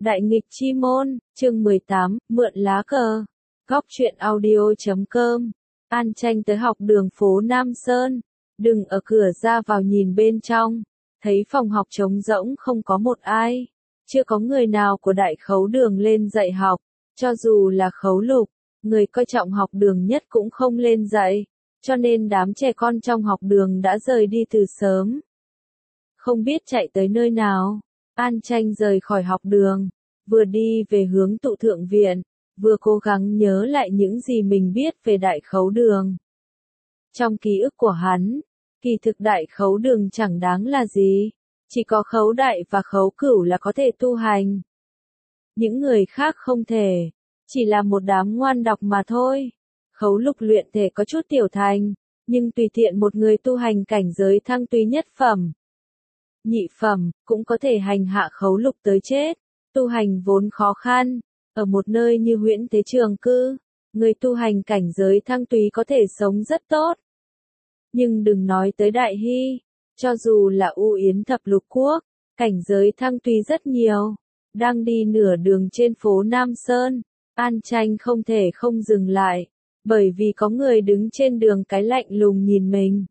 Đại nghịch chi môn, chương 18, mượn lá cờ. Góc truyện audio.com. An Tranh tới học đường phố Nam Sơn. Đừng ở cửa ra vào nhìn bên trong. Thấy phòng học trống rỗng không có một ai. Chưa có người nào của đại khấu đường lên dạy học. Cho dù là khấu lục, người coi trọng học đường nhất cũng không lên dạy. Cho nên đám trẻ con trong học đường đã rời đi từ sớm. Không biết chạy tới nơi nào. An Tranh rời khỏi học đường, vừa đi về hướng tụ thượng viện, vừa cố gắng nhớ lại những gì mình biết về đại khấu đường. Trong ký ức của hắn, kỳ thực đại khấu đường chẳng đáng là gì, chỉ có khấu đại và khấu cửu là có thể tu hành. Những người khác không thể, chỉ là một đám ngoan đọc mà thôi. Khấu lục luyện thể có chút tiểu thành, nhưng tùy tiện một người tu hành cảnh giới thăng tuy nhất phẩm, nhị phẩm, cũng có thể hành hạ khấu lục tới chết. Tu hành vốn khó khăn, ở một nơi như Huyễn Thế Trường Cư, người tu hành cảnh giới thăng túy có thể sống rất tốt. Nhưng đừng nói tới Đại Hy, cho dù là U Yến thập lục quốc, cảnh giới thăng túy rất nhiều. Đang đi nửa đường trên phố Nam Sơn, An Tranh không thể không dừng lại, bởi vì có người đứng trên đường cái lạnh lùng nhìn mình.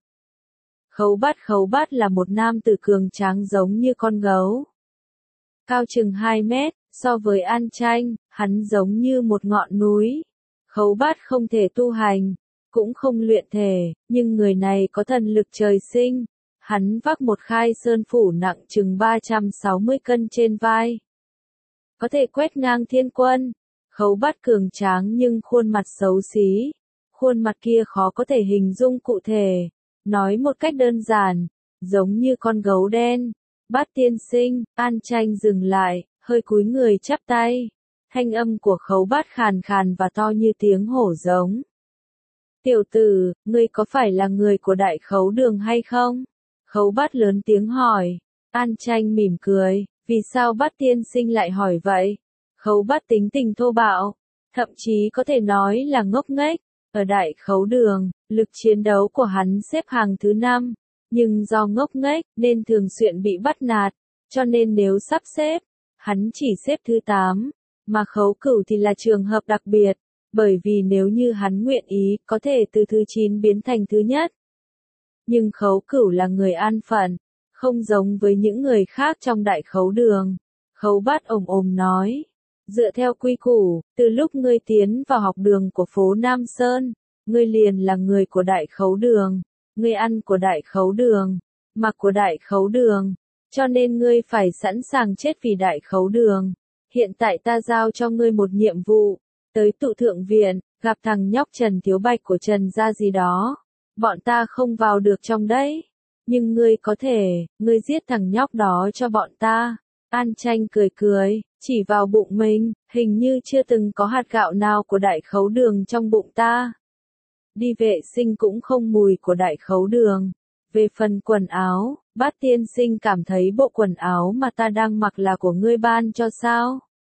Khấu bát là một nam tử cường tráng giống như con gấu. Cao chừng 2 mét, so với An Tranh, hắn giống như một ngọn núi. Khấu bát không thể tu hành, cũng không luyện thể, nhưng người này có thần lực trời sinh. Hắn vác một khai sơn phủ nặng chừng 360 cân trên vai. Có thể quét ngang thiên quân. Khấu bát cường tráng nhưng khuôn mặt xấu xí. Khuôn mặt kia khó có thể hình dung cụ thể. Nói một cách đơn giản, giống như con gấu đen. Bát tiên sinh, An Tranh dừng lại, hơi cúi người chắp tay. Thanh âm của khấu bát khàn khàn và to như tiếng hổ giống. Tiểu tử, ngươi có phải là người của đại khấu đường hay không? Khấu bát lớn tiếng hỏi. An Tranh mỉm cười, vì sao bát tiên sinh lại hỏi vậy? Khấu bát tính tình thô bạo, thậm chí có thể nói là ngốc nghếch. Ở đại khấu đường, lực chiến đấu của hắn xếp hàng thứ 5, nhưng do ngốc nghếch nên thường xuyên bị bắt nạt, cho nên nếu sắp xếp, hắn chỉ xếp thứ 8, mà khấu cửu thì là trường hợp đặc biệt, bởi vì nếu như hắn nguyện ý có thể từ thứ 9 biến thành thứ nhất. Nhưng khấu cửu là người an phận, không giống với những người khác trong đại khấu đường. Khấu bát ồm nói. Dựa theo quy củ, từ lúc ngươi tiến vào học đường của phố Nam Sơn, ngươi liền là người của đại khấu đường, ngươi ăn của đại khấu đường, mặc của đại khấu đường, cho nên ngươi phải sẵn sàng chết vì đại khấu đường. Hiện tại ta giao cho ngươi một nhiệm vụ, tới tụ thượng viện, gặp thằng nhóc Trần Thiếu Bạch của Trần gia gì đó. Bọn ta không vào được trong đấy, nhưng ngươi có thể, ngươi giết thằng nhóc đó cho bọn ta. An Tranh cười, chỉ vào bụng mình, hình như chưa từng có hạt gạo nào của đại khấu đường trong bụng ta. Đi vệ sinh cũng không mùi của đại khấu đường. Về phần quần áo, bát tiên sinh cảm thấy bộ quần áo mà ta đang mặc là của ngươi ban cho sao?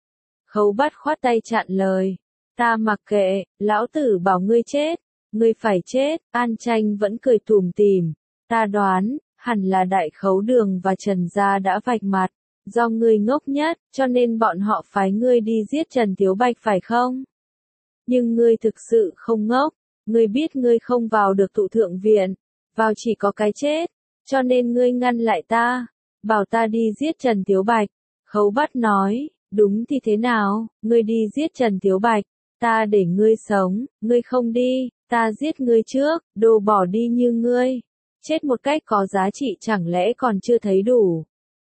Khấu bát khoát tay chặn lời. Ta mặc kệ, lão tử bảo ngươi chết, ngươi phải chết. An Tranh vẫn cười tủm tỉm. Ta đoán, hẳn là đại khấu đường và Trần gia đã vạch mặt. Do ngươi ngốc nhất, cho nên bọn họ phái ngươi đi giết Trần Thiếu Bạch phải không? Nhưng ngươi thực sự không ngốc, ngươi biết ngươi không vào được tụ thượng viện, vào chỉ có cái chết, cho nên ngươi ngăn lại ta, bảo ta đi giết Trần Thiếu Bạch. Khấu bát nói, đúng thì thế nào, ngươi đi giết Trần Thiếu Bạch, ta để ngươi sống, ngươi không đi, ta giết ngươi trước, đồ bỏ đi như ngươi. Chết một cách có giá trị chẳng lẽ còn chưa thấy đủ?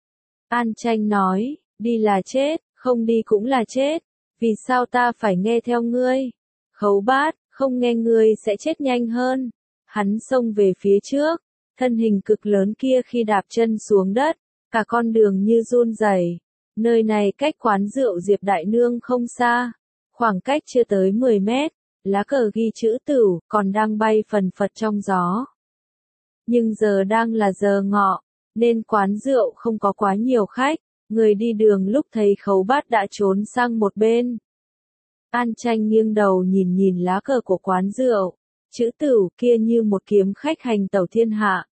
An Tranh nói, đi là chết, không đi cũng là chết, vì sao ta phải nghe theo ngươi? Khấu bát, không nghe ngươi sẽ chết nhanh hơn. Hắn xông về phía trước, thân hình cực lớn kia khi đạp chân xuống đất, cả con đường như run rẩy. Nơi này cách quán rượu Diệp Đại Nương không xa, khoảng cách chưa tới 10 mét, lá cờ ghi chữ Tửu còn đang bay phần phật trong gió. Nhưng giờ đang là giờ ngọ, nên quán rượu không có quá nhiều khách, người đi đường lúc thấy khấu bát đã trốn sang một bên. An Tranh nghiêng đầu nhìn lá cờ của quán rượu, chữ Tửu kia như một kiếm khách hành tẩu thiên hạ.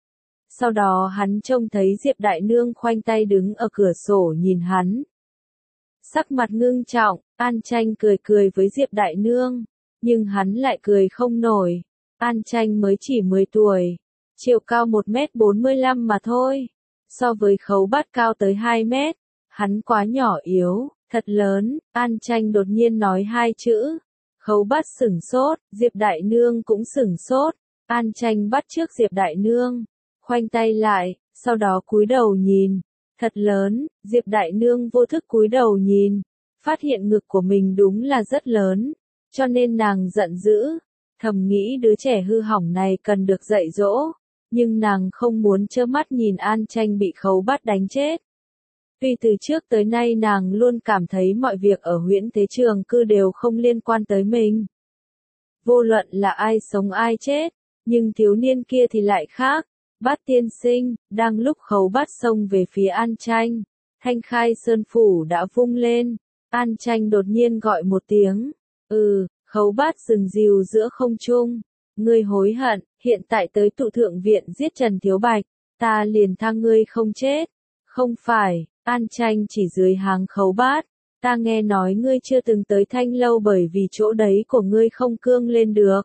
Sau đó hắn trông thấy Diệp Đại Nương khoanh tay đứng ở cửa sổ nhìn hắn. Sắc mặt ngưng trọng, An Tranh cười cười với Diệp Đại Nương, nhưng hắn lại cười không nổi. An Tranh mới chỉ 10 tuổi, chiều cao 1m45 mà thôi, so với Khấu Bát cao tới 2 mét, hắn quá nhỏ yếu, thật lớn. An Tranh đột nhiên nói hai chữ. Khấu Bát sửng sốt, Diệp Đại Nương cũng sửng sốt. An Tranh bắt chước Diệp Đại Nương, khoanh tay lại, sau đó cúi đầu nhìn. Thật lớn. Diệp Đại Nương vô thức cúi đầu nhìn, phát hiện ngực của mình đúng là rất lớn, cho nên nàng giận dữ, thầm nghĩ đứa trẻ hư hỏng này cần được dạy dỗ, nhưng nàng không muốn trơ mắt nhìn An Tranh bị Khấu Bát đánh chết. Tuy từ trước tới nay nàng luôn cảm thấy mọi việc ở Huyễn Tế Trường Cư đều không liên quan tới mình. Vô luận là ai sống ai chết, nhưng thiếu niên kia thì lại khác. Bát tiên sinh, đang lúc Khấu Bát xông về phía An Tranh, Thanh Khai Sơn Phủ đã vung lên. An Tranh đột nhiên gọi một tiếng. Khấu Bát dừng dìu giữa không trung. Ngươi hối hận, hiện tại tới tụ thượng viện giết Trần Thiếu Bạch, ta liền tha ngươi không chết. Không phải, An Tranh chỉ dưới hàng Khấu Bát. Ta nghe nói ngươi chưa từng tới Thanh Lâu bởi vì chỗ đấy của ngươi không cương lên được.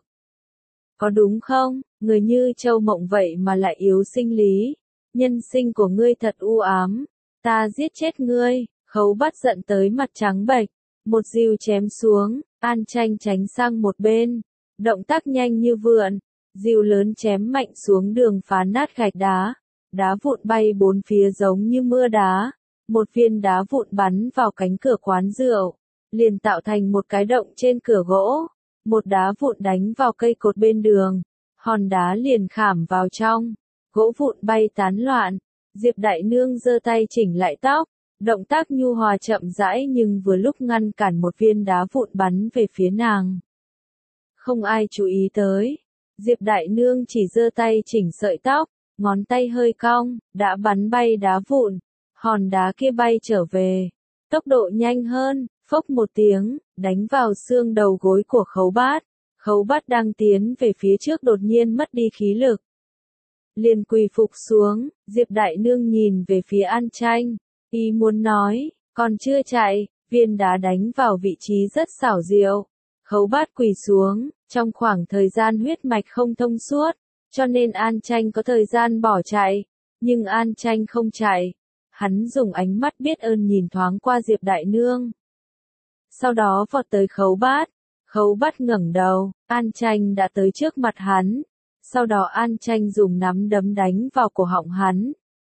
Có đúng không? Người như Châu Mộng vậy mà lại yếu sinh lý. Nhân sinh của ngươi thật u ám. Ta giết chết ngươi. Khấu Bát giận tới mặt trắng bệch. Một dìu chém xuống. An Tranh tránh sang một bên. Động tác nhanh như vượn. Dìu lớn chém mạnh xuống đường phá nát gạch đá. Đá vụn bay bốn phía giống như mưa đá. Một viên đá vụn bắn vào cánh cửa quán rượu, liền tạo thành một cái động trên cửa gỗ. Một đá vụn đánh vào cây cột bên đường, hòn đá liền khảm vào trong, gỗ vụn bay tán loạn. Diệp Đại Nương giơ tay chỉnh lại tóc, động tác nhu hòa chậm rãi nhưng vừa lúc ngăn cản một viên đá vụn bắn về phía nàng. Không ai chú ý tới, Diệp Đại Nương chỉ giơ tay chỉnh sợi tóc, ngón tay hơi cong, đã bắn bay đá vụn. Hòn đá kia bay trở về, tốc độ nhanh hơn, phốc một tiếng, đánh vào xương đầu gối của Khấu Bát. Khấu Bát đang tiến về phía trước đột nhiên mất đi khí lực, liền quỳ phục xuống. Diệp Đại Nương nhìn về phía An Tranh, ý muốn nói, còn chưa chạy, viên đá đánh vào vị trí rất xảo diệu. Khấu Bát quỳ xuống, trong khoảng thời gian huyết mạch không thông suốt, cho nên An Tranh có thời gian bỏ chạy, nhưng An Tranh không chạy. Hắn dùng ánh mắt biết ơn nhìn thoáng qua Diệp Đại Nương. Sau đó vọt tới Khấu Bát. Khấu Bát ngẩng đầu, An Tranh đã tới trước mặt hắn. Sau đó An Tranh dùng nắm đấm đánh vào cổ họng hắn.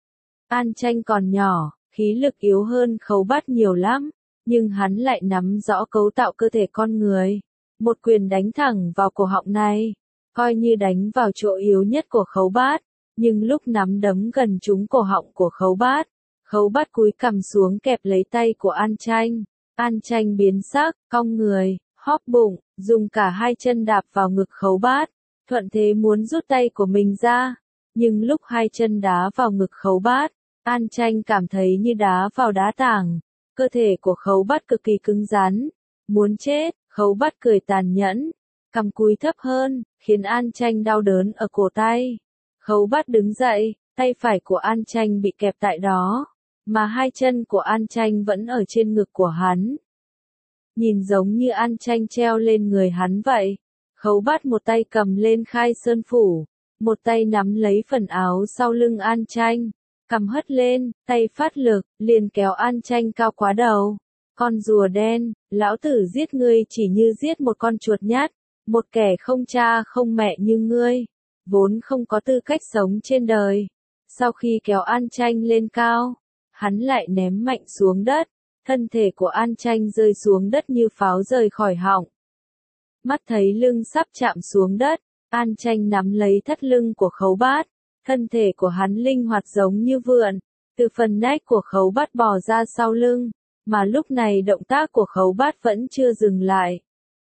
An Tranh còn nhỏ, khí lực yếu hơn Khấu Bát nhiều lắm, nhưng hắn lại nắm rõ cấu tạo cơ thể con người. Một quyền đánh thẳng vào cổ họng này, coi như đánh vào chỗ yếu nhất của Khấu Bát, nhưng lúc nắm đấm gần trúng cổ họng của Khấu Bát, Khấu Bát cúi cằm xuống kẹp lấy tay của An Tranh. An Tranh biến sắc, cong người, hóp bụng, dùng cả hai chân đạp vào ngực Khấu Bát, thuận thế muốn rút tay của mình ra. Nhưng lúc hai chân đá vào ngực Khấu Bát, An Tranh cảm thấy như đá vào đá tảng. Cơ thể của Khấu Bát cực kỳ cứng rắn. Muốn chết. Khấu Bát cười tàn nhẫn, cằm cúi thấp hơn, khiến An Tranh đau đớn ở cổ tay. Khấu Bát đứng dậy, tay phải của An Tranh bị kẹp tại đó, mà hai chân của An Tranh vẫn ở trên ngực của hắn. Nhìn giống như An Tranh treo lên người hắn vậy. Khấu Bát một tay cầm lên Khai Sơn Phủ, một tay nắm lấy phần áo sau lưng An Tranh, cầm hất lên, tay phát lực, liền kéo An Tranh cao quá đầu. Con rùa đen, lão tử giết ngươi chỉ như giết một con chuột nhắt, một kẻ không cha không mẹ như ngươi, vốn không có tư cách sống trên đời. Sau khi kéo An Tranh lên cao, hắn lại ném mạnh xuống đất, thân thể của An Tranh rơi xuống đất như pháo rời khỏi họng. Mắt thấy lưng sắp chạm xuống đất, An Tranh nắm lấy thắt lưng của Khấu Bát, thân thể của hắn linh hoạt giống như vượn, từ phần nách của Khấu Bát bò ra sau lưng, mà lúc này động tác của Khấu Bát vẫn chưa dừng lại.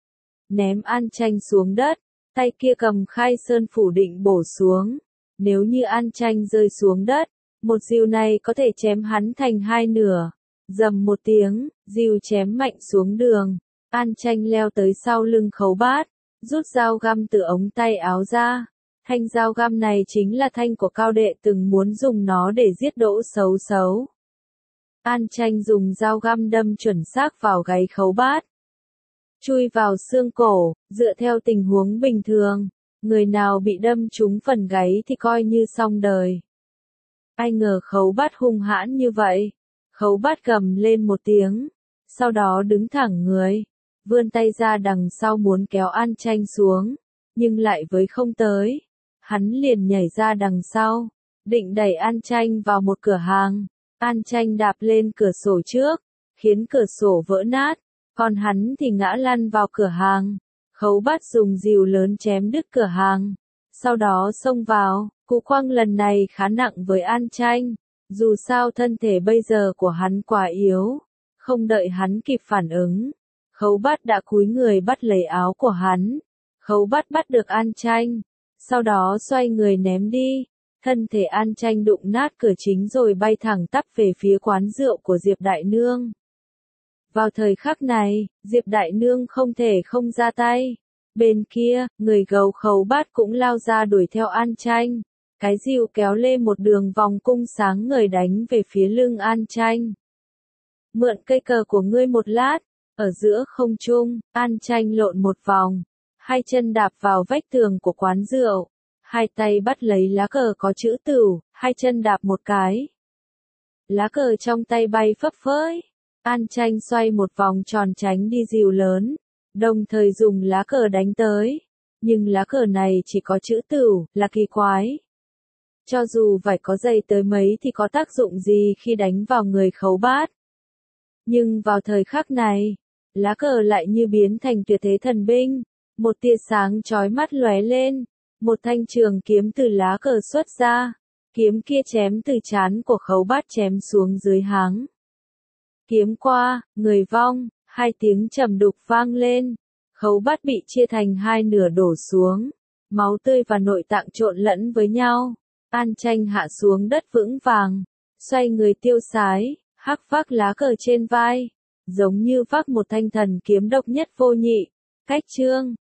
Ném An Tranh xuống đất, tay kia cầm Khai Sơn Phủ định bổ xuống. Nếu như An Tranh rơi xuống đất, một dìu này có thể chém hắn thành hai nửa. Rầm một tiếng, dìu chém mạnh xuống đường. An Tranh leo tới sau lưng Khấu Bát, rút dao găm từ ống tay áo ra. Thanh dao găm này chính là thanh của Cao Đệ từng muốn dùng nó để giết Đỗ Xấu Xấu. An Tranh dùng dao găm đâm chuẩn xác vào gáy Khấu Bát. Chui vào xương cổ, dựa theo tình huống bình thường, người nào bị đâm trúng phần gáy thì coi như xong đời. Ai ngờ Khấu Bát hung hãn như vậy. Khấu Bát gầm lên một tiếng, sau đó đứng thẳng người, vươn tay ra đằng sau muốn kéo An Tranh xuống, nhưng lại với không tới. Hắn liền nhảy ra đằng sau, định đẩy An Tranh vào một cửa hàng. An Tranh đạp lên cửa sổ trước, khiến cửa sổ vỡ nát, còn hắn thì ngã lăn vào cửa hàng. Khấu Bát dùng dìu lớn chém đứt cửa hàng, sau đó xông vào. Cú quăng lần này khá nặng với An Tranh, dù sao thân thể bây giờ của hắn quá yếu, không đợi hắn kịp phản ứng, Khấu Bát đã cúi người bắt lấy áo của hắn. Khấu Bát bắt được An Tranh, sau đó xoay người ném đi. Thân thể An Tranh đụng nát cửa chính rồi bay thẳng tắp về phía quán rượu của Diệp Đại Nương. Vào thời khắc này, Diệp Đại Nương không thể không ra tay. Bên kia, người gấu Khấu Bát cũng lao ra đuổi theo An Tranh. Cái dìu kéo lên một đường vòng cung sáng ngời đánh về phía lưng An Tranh. Mượn cây cờ của ngươi một lát. Ở giữa không trung, An Tranh lộn một vòng, hai chân đạp vào vách tường của quán rượu, hai tay bắt lấy lá cờ có chữ Tửu, hai chân đạp một cái. Lá cờ trong tay bay phấp phới. An Tranh xoay một vòng tròn tránh đi dìu lớn, đồng thời dùng lá cờ đánh tới. Nhưng lá cờ này chỉ có chữ Tửu, là kỳ quái. Cho dù vải có dày tới mấy thì có tác dụng gì khi đánh vào người Khấu Bát. Nhưng vào thời khắc này, lá cờ lại như biến thành tuyệt thế thần binh, một tia sáng chói mắt lóe lên, một thanh trường kiếm từ lá cờ xuất ra, kiếm kia chém từ trán của Khấu Bát chém xuống dưới háng. Kiếm qua, người vong, hai tiếng trầm đục vang lên, Khấu Bát bị chia thành hai nửa đổ xuống, máu tươi và nội tạng trộn lẫn với nhau. An Tranh hạ xuống đất vững vàng, xoay người tiêu sái, hắc vác lá cờ trên vai, giống như vác một thanh thần kiếm độc nhất vô nhị. Cách chương